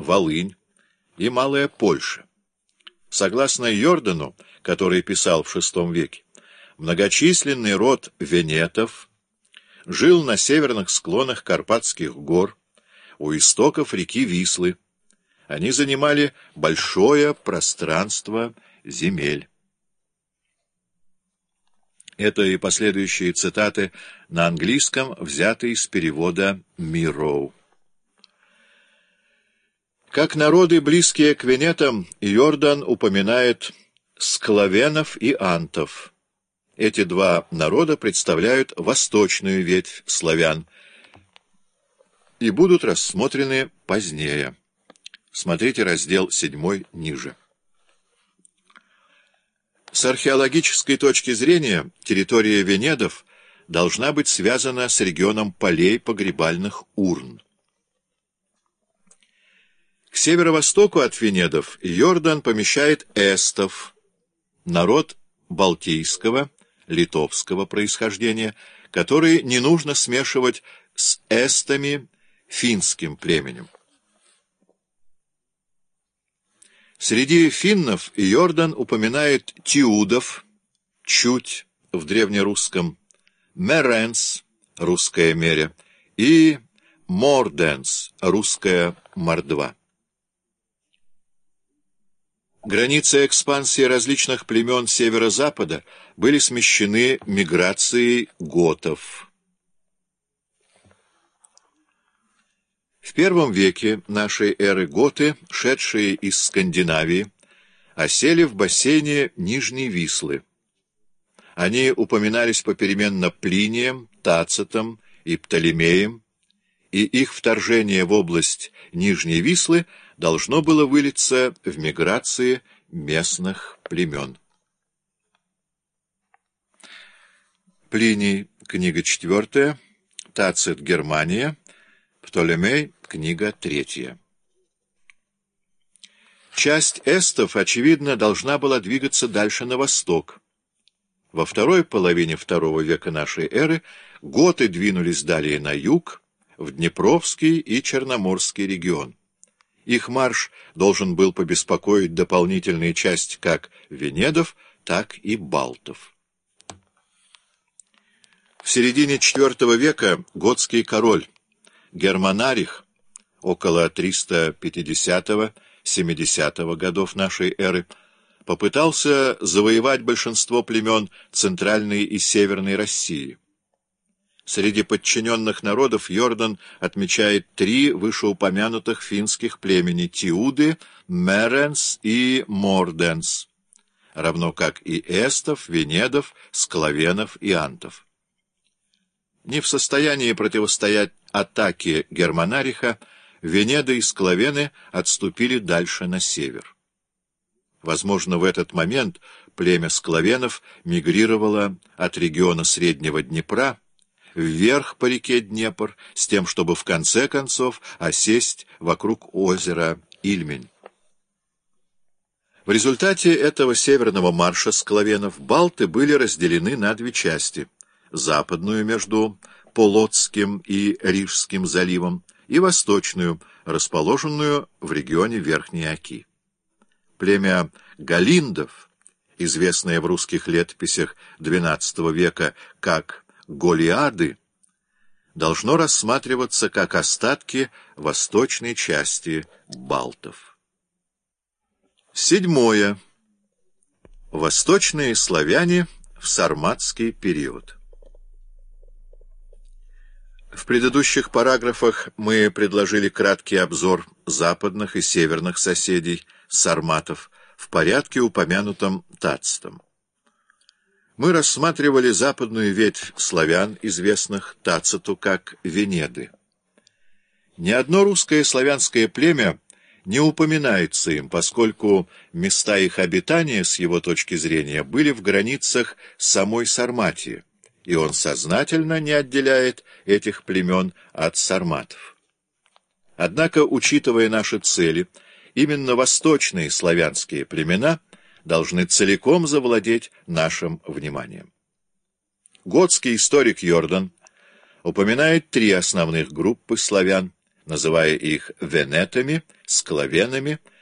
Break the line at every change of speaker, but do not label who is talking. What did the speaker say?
Волынь и Малая Польша. Согласно Йордану, который писал в VI веке, многочисленный род венетов жил на северных склонах Карпатских гор, у истоков реки Вислы. Они занимали большое пространство земель. Это и последующие цитаты на английском, взятые из перевода Мирроу. Как народы, близкие к венетам, Йордан упоминает склавенов и антов. Эти два народа представляют восточную ветвь славян и будут рассмотрены позднее. Смотрите раздел 7 ниже. С археологической точки зрения территория венедов должна быть связана с регионом полей погребальных урн. К северо-востоку от венедов Йордан помещает эстов, народ балтийского, литовского происхождения, который не нужно смешивать с эстами, финским племенем. Среди финнов Йордан упоминает тиудов, чуть в древнерусском, меренс, русская меря, и морденс, русская мордва. Границы экспансии различных племен северо-запада были смещены миграцией готов. В I веке нашей эры готы, шедшие из Скандинавии, осели в бассейне Нижней Вислы. Они упоминались попеременно Плинием, Тацитом и Птолемеем, и их вторжение в область Нижней Вислы должно было вылиться в миграции местных племен. Плиний, книга 4, Тацит, Германия, Птолемей, книга 3. Часть эстов, очевидно, должна была двигаться дальше на восток. Во второй половине II века нашей эры готы двинулись далее на юг, в Днепровский и Черноморский регион. Их марш должен был побеспокоить дополнительные части как венедов, так и балтов. В середине IV века готский король Германарих, около 350-70 годов нашей эры, попытался завоевать большинство племен Центральной и Северной России. Среди подчиненных народов Йордан отмечает 3 вышеупомянутых финских племени — Тиуды, Меренс и Морденс, равно как и эстов, венедов, склавенов и антов. Не в состоянии противостоять атаке Германариха, венеды и склавены отступили дальше на север. Возможно, в этот момент племя склавенов мигрировало от региона Среднего Днепра вверх по реке Днепр, с тем, чтобы в конце концов осесть вокруг озера Ильмень. В результате этого северного марша склавенов балты были разделены на 2 части: западную между Полоцким и Рижским заливом и восточную, расположенную в регионе Верхней Оки. Племя галиндов, известное в русских летописях XII века как голиады, должно рассматриваться как остатки восточной части балтов. 7. Восточные славяне в сарматский период. В предыдущих параграфах мы предложили краткий обзор западных и северных соседей сарматов в порядке, упомянутом Тацитом. Мы рассматривали западную ветвь славян, известных Тациту как венеды. Ни одно русское славянское племя не упоминается им, поскольку места их обитания, с его точки зрения, были в границах самой Сарматии, и он сознательно не отделяет этих племен от сарматов. Однако, учитывая наши цели, именно восточные славянские племена должны целиком завладеть нашим вниманием. Готский историк Йордан упоминает 3 основных группы славян, называя их венетами, склавенами